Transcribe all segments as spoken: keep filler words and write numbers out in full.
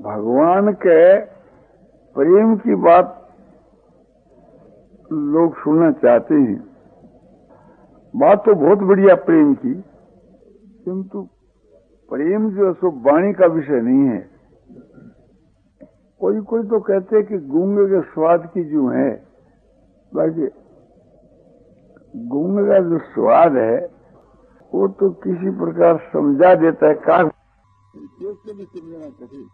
भगवान के प्रेम की बात लोग सुनना चाहते हैं। बात तो बहुत बढ़िया प्रेम की, किंतु प्रेम जो है सो वाणी का विषय नहीं है। कोई कोई तो कहते हैं कि गूंगे के स्वाद की जो है, बाकी गूंगे का जो स्वाद है वो तो किसी प्रकार समझा देता है, का से भी समझना कठिन।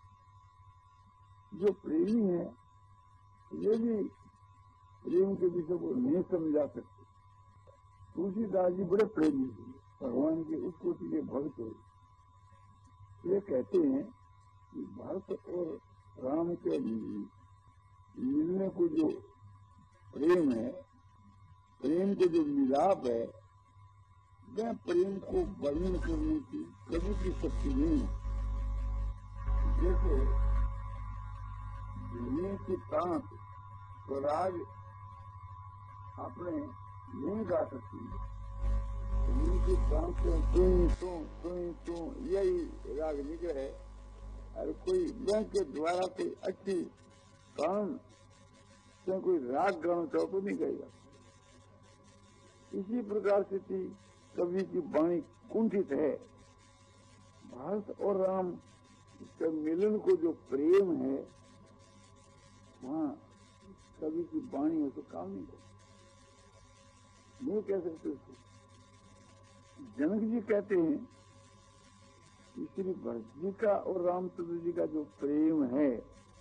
जो प्रेमी है ये भी प्रेम के विषय को नहीं समझा सकते। तुलसीदास जी बड़े प्रेमी थे, भगवान के उस कोटि के भक्त थे। ये कहते हैं कि भरत और राम के मिलने को जो प्रेम है, प्रेम को जो मिलाप है, वह प्रेम को वर्णन करने की कभी की शक्ति नहीं है। जैसे दुनिया की तांत स्वराज आपने नहीं गा सकती, दुनिया की तांत से तुम तुम तुम तुम यही राग निकले। अरे कोई बैंक के द्वारा कोई अच्छी काम से कोई राग गाना चाहो तो नहीं गाएगा। इसी प्रकार से थी कवि की वाणी कुंठित है। भारत और राम के मिलन को जो प्रेम है, वहाँ कवि की वाणी है तो काम नहीं करती, नहीं कह सकते उसको। जनक जी कहते हैं कि श्री भरत जी का और रामचंद्र जी का जो प्रेम है,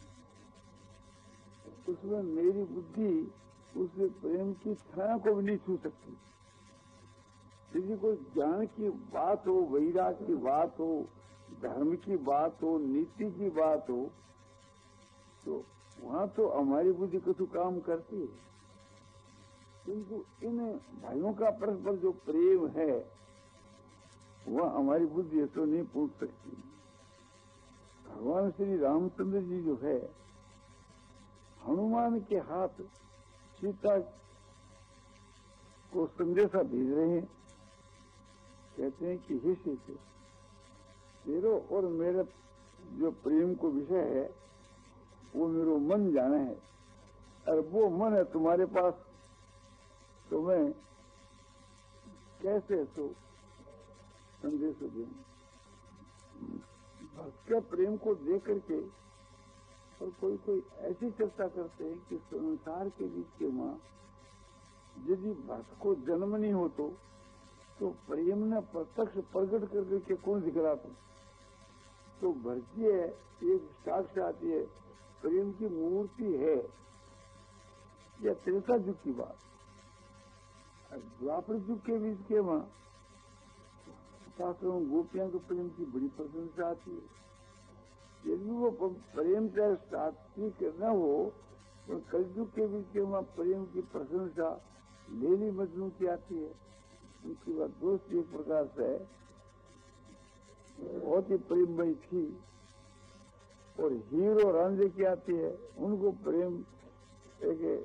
उसमें मेरी बुद्धि उस प्रेम की छाया को भी नहीं छू सकती। यदि कोई ज्ञान की बात हो, वैराग की बात हो, धर्म की बात हो, नीति की बात हो, तो वहां तो हमारी बुद्धि कुछ काम करती है। किंतु इन भाइयों का परस्पर जो प्रेम है वह हमारी बुद्धि तो नहीं पूछ सकती। भगवान श्री रामचंद्र जी जो है, हनुमान के हाथ सीता को संदेशा भेज रहे हैं। कहते हैं कि हे सीते, तेरो और मेरे जो प्रेम को विषय है वो मेरो मन जाना है, और वो मन है तुम्हारे पास, तो मैं कैसे तो संदेश दूं। भक्त के प्रेम को देख करके और कोई कोई ऐसी चर्चा करते हैं कि संसार के बीच के मां यदि भक्त को जन्म नहीं हो तो, तो प्रेम ने प्रत्यक्ष प्रकट कर करके कौन दिखला तो, तो भक्ति है एक साक्षात ये प्रेम की मूर्ति है। या त्रेता युग की बात, द्वापर युग के बीच के मां शास्त्रों गोपियों के प्रेम की बड़ी प्रशंसा आती है। यदि वो प्रेम चाहे सात्विक न हो तो कलयुग के बीच के वहां प्रेम की प्रशंसा लेली मजनू की आती है। उनकी बात दोस्त एक प्रकार से बहुत ही प्रेममयी थी। और हीरो रांझे की आती है, उनको प्रेम एक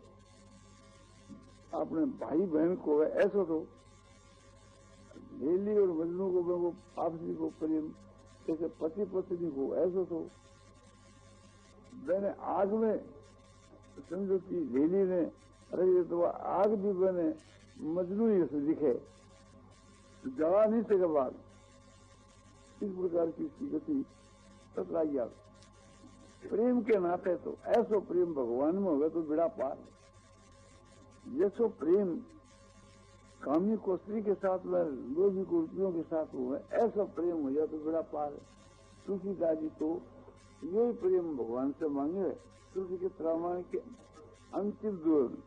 अपने भाई बहन को है ऐसा, तो लेली और मजनू को वो आपसी को प्रेम जैसे पति पत्नी को ऐसा, तो मैंने आग में समझो कि लेली ने रही तो वह आग भी बने मजनू ही से दिखे, जला नहीं सके बात। इस प्रकार की इसकी गति तत्काल प्रेम के नाते तो ऐसो प्रेम भगवान में होगा तो बिड़ा पार। जैसो प्रेम कामी को स्त्री के साथ में, लोभी को रुपयों के साथ हुआ, ऐसा प्रेम हो जाए तो बिड़ा पार है। तुलसीदास जी तो यही प्रेम भगवान से मांगे। तुलसी के त्रामाण के अंतिम दौर में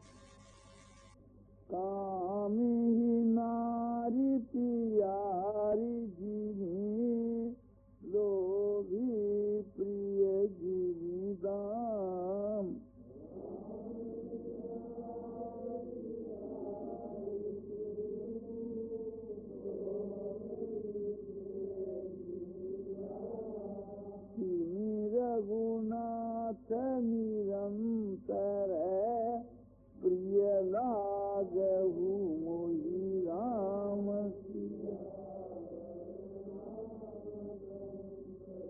कामी ही नारी प्यारी जीनी, लोभी प्रिय जीनी दाम। रघुनाथ निरंतर प्रिय लागहु मोहि राम।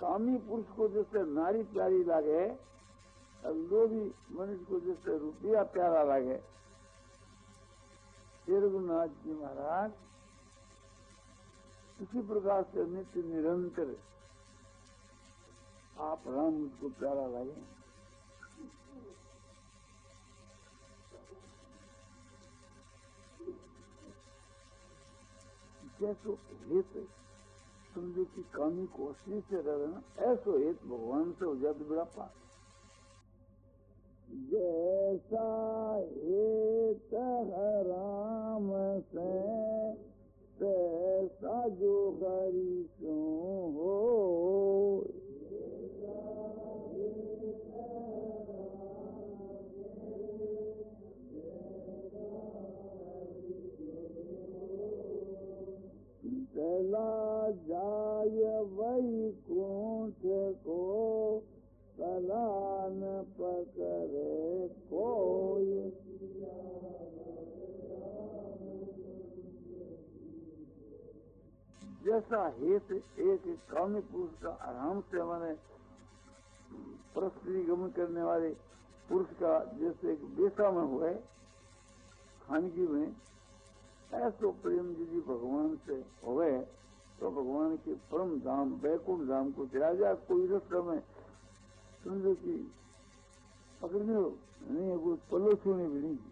कामी पुरुष को जैसे नारी प्यारी लागे, लोभी मनुष्य को जैसे रुपया प्यारा लागे, श्री रघुनाथ जी महाराज इसी प्रकार से नित्य निरंतर आप राम मुझको प्यारा लगे। जैसो हित समझो कि कामी को असली से रहना, ऐसो हित भगवान से हो जाए तो बड़ा पास। जैसा हित है राम से तैसा जो हरि सो हो। चला जाय वैकुंठ को कला न पकड़े कोई। जैसा हित एक कामी पुरुष का आराम से हमारे परस्त्री गमन करने वाले पुरुष का जैसे एक बेसा में हुए खानगी में, ऐसो प्रेम यदि भगवान से होवे तो भगवान के परम धाम बैकुंठ धाम को चला जाए। कोई रास्ते में समझो कि पकड़ने नहीं, कोई पल्लो छूने भी नहीं।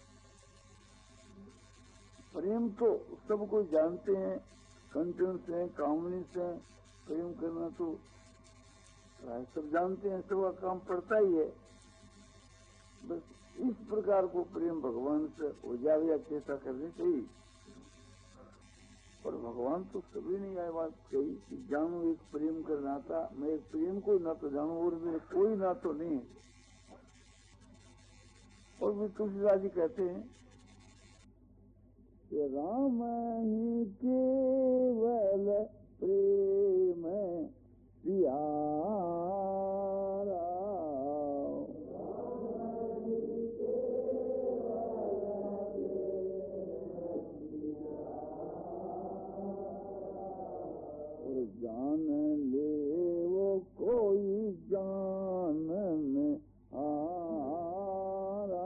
प्रेम तो सब कोई जानते हैं, कंचन से कामनी से प्रेम करना तो सब जानते हैं, सबका काम पड़ता ही है। बस इस प्रकार को प्रेम भगवान से हो जाए या कैसा करनी चाहिए। और भगवान तो सभी ने यह बात कही कि जानो एक प्रेम कर नाता, मैं एक प्रेम को ना तो जानू और मेरे कोई ना तो नहीं है। और भी तुलसीदास जी कहते हैं कि राम ही केवल प्रेम प्यारा। जान ले वो कोई जान में हारा।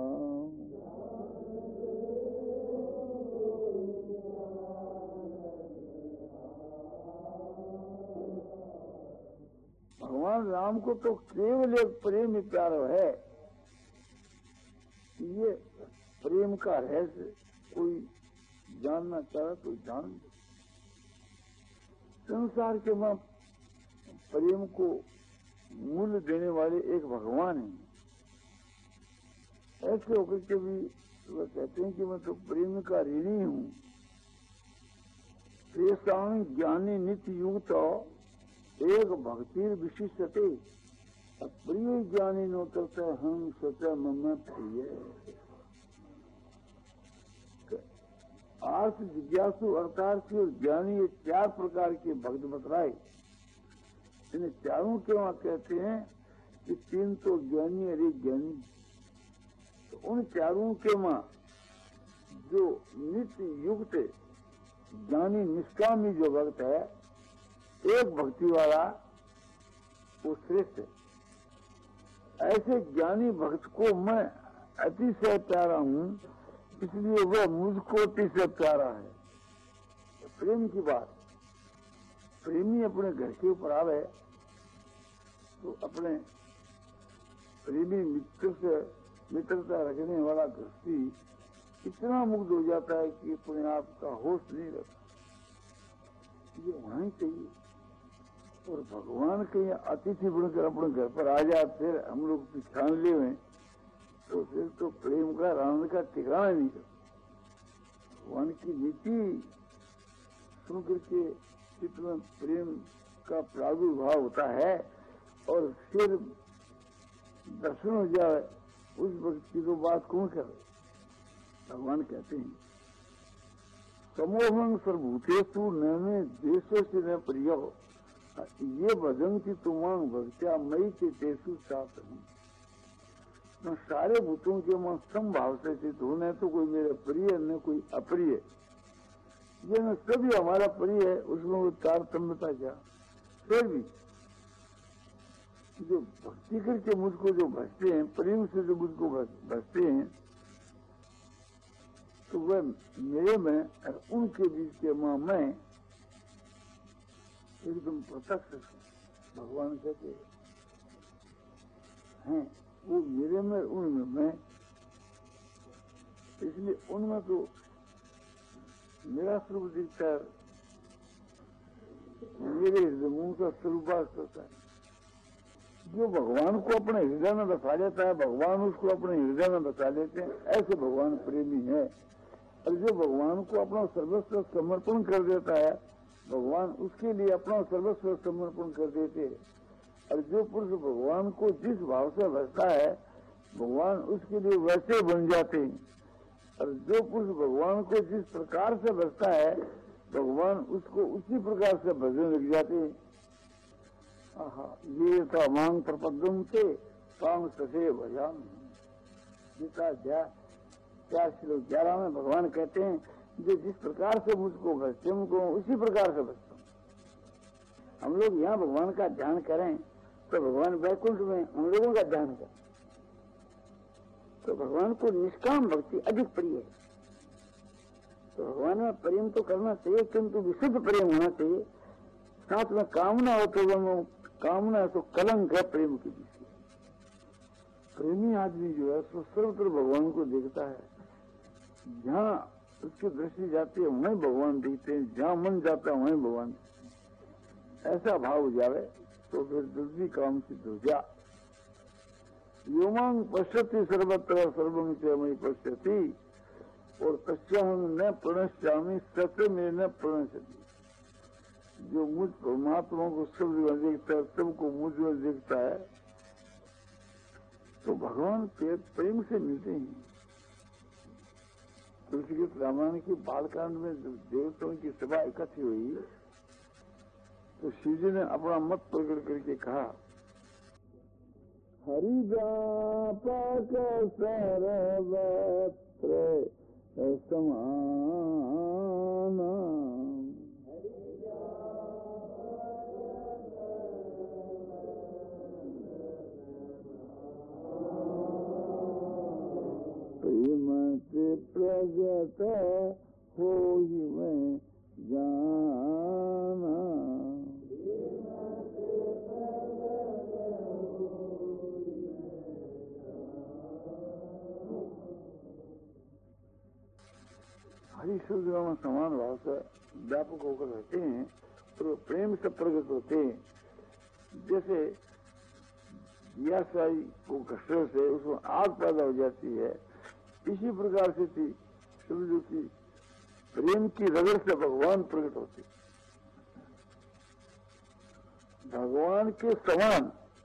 भगवान राम को तो केवल एक प्रेम प्यारा है। ये प्रेम का रहस्य कोई जानना चाहे तो जान। संसार के मां प्रेम को मूल्य देने वाले एक भगवान है। ऐसे होकर के भी वह कहते हैं कि मैं तो प्रेम का ऋणी हूँ। श्रेष्ठान ज्ञानी नित्य युक्त एक भक्ति विशिष्टते प्रिय ज्ञानी नोतरता हम सचा मम प्रिय। आर्थ जिज्ञासु अर्थार्थी और ज्ञानी ये चार प्रकार के भक्त बतलाए। इन्हें चारों के वहां कहते हैं कि तीन तो ज्ञानी और एक ज्ञानी। तो उन चारों के वहां जो नित्य युक्त ज्ञानी निष्कामी जो भक्त है, एक भक्ति वाला, वो श्रेष्ठ है। ऐसे ज्ञानी भक्त को मैं अतिशय प्यारा हूँ, इसलिए वह मुझको अतिशय प्यारा है। प्रेम की बात, प्रेमी अपने घर के ऊपर आवे तो अपने प्रेमी मित्र से मित्रता रखने वाला गृहस्थी इतना मुग्ध हो जाता है कि अपने आप का होश नहीं रहता। ये होना ही चाहिए। और भगवान कहीं अतिथि बनकर अपने घर पर आ जाए, फिर हम लोग पहचान ले हुए तो फिर तो प्रेम का आनंद का ठिकाना नहीं है। भगवान की नीति सुन करके चित्त में प्रेम का प्रादुर्भाव होता है और फिर दर्शन हो जाए, उस वक्त की तो बात कौन करे। भगवान कहते हैं समोहं सर्वभूतेषु न देशों से न प्रिय। ये भजन की तुमांग भक्त्या मई के तेसु चाहते हैं। न सारे भूतों के मन समभाव से चित हो, न तो कोई मेरे प्रिय न कोई अप्रिय। ये न सभी हमारा प्रिय है, उसमें वो तारतम्यता क्या। फिर भी जो भक्ति करके मुझको जो भजते हैं, प्रेम से जो मुझको भजते हैं, तो वह मेरे में और उनके बीच के मां मैं एकदम प्रत्यक्ष भगवान कहते हैं, वो मेरे में उनमें मैं, इसलिए उनमें तो मेरा स्वरूप दिखता है, मेरे हृदय का स्वरूप करता है। जो भगवान को अपने हृदय में बसा लेता है, भगवान उसको अपने हृदय में बसा लेते हैं, ऐसे भगवान प्रेमी है। और जो भगवान को अपना सर्वस्व समर्पण कर देता है, भगवान उसके लिए अपना सर्वस्व समर्पण कर देते हैं। और जो पुरुष भगवान को जिस भाव से भजता है, भगवान उसके लिए वैसे बन जाते हैं। और जो पुरुष भगवान को जिस प्रकार से भजता है, भगवान उसको उसी प्रकार से भजने लग जाते हैं। ये तो मांग प्रपद्यम थे काम ससे भजाम। गीता चार श्लोक ग्यारह में भगवान कहते हैं, जो जिस प्रकार से मुझको भजते मुझको उसी प्रकार से भजता हूँ। हम लोग यहाँ भगवान का ध्यान करें तो भगवान वैकुंठ में हम लोगों का ध्यान करें, तो भगवान को निष्काम भक्ति अधिक प्रिय है। तो भगवान में प्रेम तो करना चाहिए, किंतु विशुद्ध प्रेम होना चाहिए। साथ में कामना हो तो वो कामना तो कलंक है प्रेम के पीछे। प्रेमी आदमी जो है सो सर्वत्र भगवान को देखता है। जहाँ उसकी दृष्टि जाती है वहीं भगवान दिखते हैं, जहाँ मन जाता है वहीं भगवान। ऐसा भाव हो जावे तो फिर जल्दी काम सिद्ध हो जा। योमांग पश्यति सर्वत्र सर्वं च मयि पश्यति और तस्याहं न प्रणश्यामि सत्य में न प्रणश्यति। जो मुझ परमात्मा को सब जगह देखता है, सबको मुझ में देखता है, तो भगवान प्रेम से मिलते हैं। तुलसीदास रामायण की बालकांड में देवताओं की सभा इकट्ठी हुई तो शिव जी ने अपना मत प्रकट करके कहा, हरि व्यापक सर्वत्र समान प्रेमते प्रगट हो ही मैं जाना। हरि शब्द में समान भाव से व्यापक होकर रहते हैं और प्रेम से प्रगट होते हैं। जैसे दियाशाई को घसने से उसमें आग पैदा हो जाती है, इसी प्रकार से थी समझो कि प्रेम की रगड़ से भगवान प्रकट होते। भगवान के समान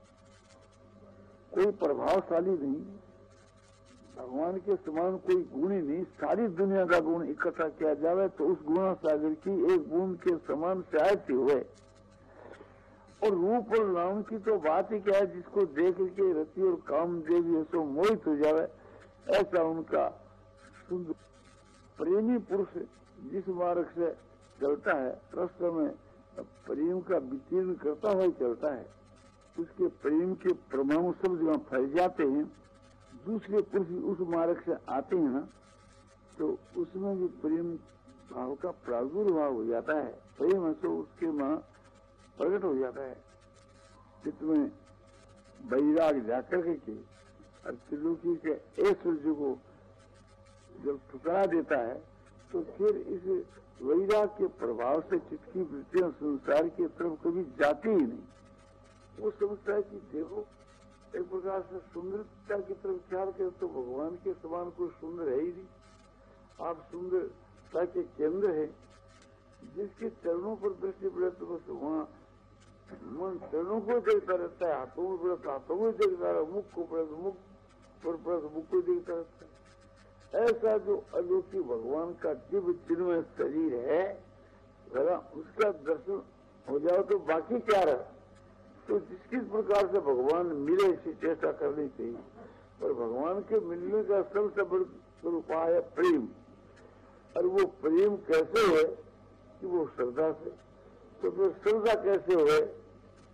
कोई प्रभावशाली नहीं, भगवान के समान कोई गुणी नहीं। सारी दुनिया का गुण इकट्ठा किया जावे तो उस गुणा सागर की एक बूंद के समान शायद ही हुए। और रूप और नाम की तो बात ही क्या है, जिसको देख के रति और काम देवी सो मोहित हो जावे, ऐसा उनका सुंदर प्रेमी पुरुष जिस मार्ग से चलता है, रास्ते में प्रेम का वितीर्ण करता हुआ चलता है, उसके प्रेम के परमाणु सब जगह फैल जाते हैं। दूसरे पुरुष उस मार्ग से आते हैं ना, तो उसमें भी प्रेम भाव का प्रादुर्भाव हो जाता है, प्रेम तो उसके वहां प्रकट हो जाता है। चित्त में वैराग जाकर के और त्रिलोकी के ऐश्वर्य को जब ठुकरा देता है, तो फिर इस वैराग के प्रभाव से चित्त की वृत्तियां संसार की तरफ कभी जाती ही नहीं। वो समझता है कि देखो एक प्रकार से सुंदरता की तरफ ख्याल करे तो भगवान के समान कोई सुंदर है ही नहीं। आप सुंदरता के केंद्र है, जिसके चरणों पर दृष्टि पड़े तो बस वहाँ मन चरणों को देखता रहता है, हाथों में पड़े तो हाथों को देखता रहा, मुख को पड़े तो मुख पर पड़े तो मुख को देखता रहता है। ऐसा जो अलौकिक भगवान का दिव्य चिन्मय शरीर है, जरा उसका दर्शन हो जाओ तो बाकी क्या रहा। तो जिस किस प्रकार से भगवान मिले इसी चेष्टा करनी चाहिए। पर भगवान के मिलने का सबसे बड़ा उपाय है प्रेम। और वो प्रेम कैसे है कि वो श्रद्धा से। तो फिर श्रद्धा कैसे हुए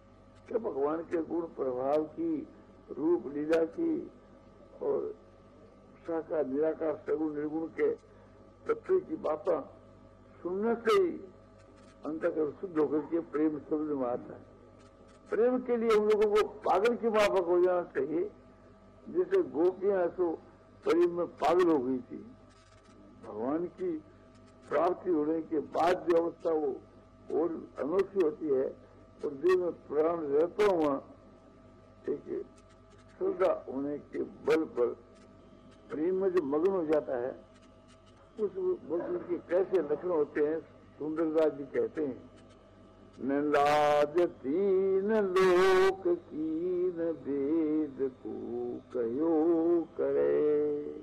कि भगवान के गुण प्रभाव की, रूप लीला की और साकार निराकार सगुण निर्गुण के तत्व की बातें सुनने से ही अंतःकरण शुद्ध होकर के प्रेम शब्द में आता है। प्रेम के लिए हम लोगों को पागल के माफक हो जाना चाहिए, जैसे गोपियां तो प्रेम में पागल हो गई थी। भगवान की प्राप्ति होने के बाद जो अवस्था वो और अनोखी होती है और देह में प्राण रहता हुआ एक श्रद्धा होने के बल पर प्रेम में जो मग्न हो जाता है, उस वक्त के कैसे लक्षण होते हैं सुंदरदास जी कहते हैं, न लाज तीन लोक कीन वेद को कयो करे,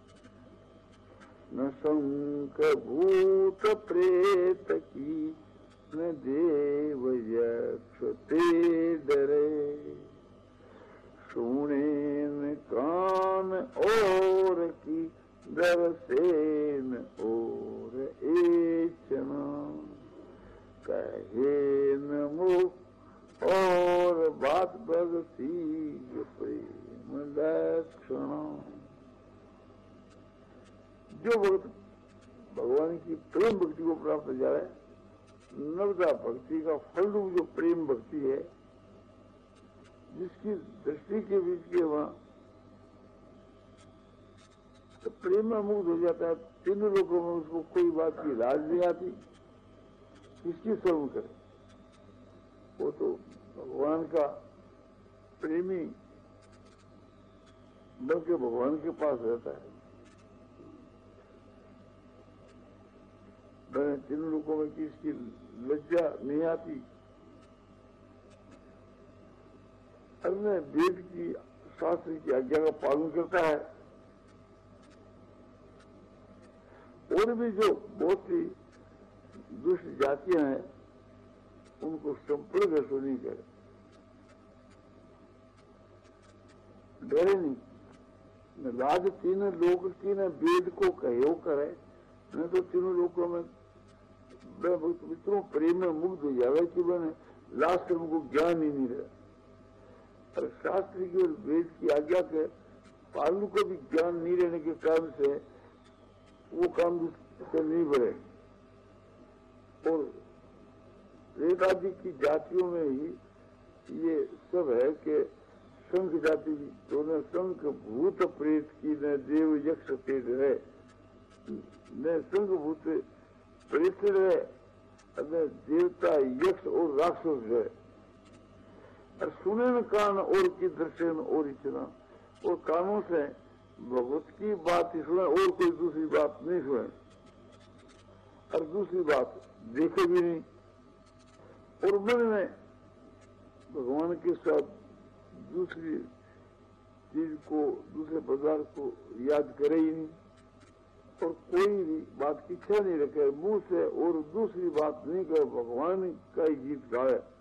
न शंख भूत प्रेत की न देव यक्ष ते डरे, सुने न कान और की दरसेन और एचना, कहे न मुख और बात बगती प्रेम लक्षण। जो भक्त भगवान की प्रेम भक्ति को प्राप्त हो जाए, नवदा भक्ति का फल रूप जो प्रेम भक्ति है, जिसकी दृष्टि के बीच के वहां तो प्रेम में मुक्त हो जाता है। तीनों लोगों में उसको कोई बात की लाज नहीं आती, किसकी शर्म करे। वो तो भगवान का प्रेमी बल्कि भगवान के पास रहता है। मैंने तीनों लोगों में किसकी लज्जा नहीं आती। अन्य वेद की शास्त्र की आज्ञा का पालन करता है। और भी जो बहुत सी दुष्ट जातियां हैं उनको संपूर्ण ऐसा नहीं करे, डरे नहीं। न लाज तीन लोग की न वेद को कहो करे, न तो तीनों लोगों में मित्रों प्रेम में मुग्ध हो जावे कि मैंने लास्ट में को ज्ञान ही नहीं रहा। और शास्त्र की और वेद की आज्ञा के पालन को भी ज्ञान नहीं रहने के कारण से वो काम से नहीं बढ़े। और वेदादि की जातियों में ही ये सब है कि शंख जाति तो न शंख भूत प्रेत की न देव यक्ष तेज है, न शंख भूत प्रेत है, न देवता यक्ष और राक्षस है। और सुने न कान और की दर्शन और इतना, और कानों से भगवत की बात ही सुने और कोई दूसरी बात नहीं सुने, और दूसरी बात देखे भी नहीं। और मन में भगवान के साथ दूसरी चीज को, दूसरे पदार्थ को याद करे ही नहीं, और कोई भी बात की इच्छा नहीं रखे मुंह से, और दूसरी बात नहीं करे, भगवान का ही गीत गाए।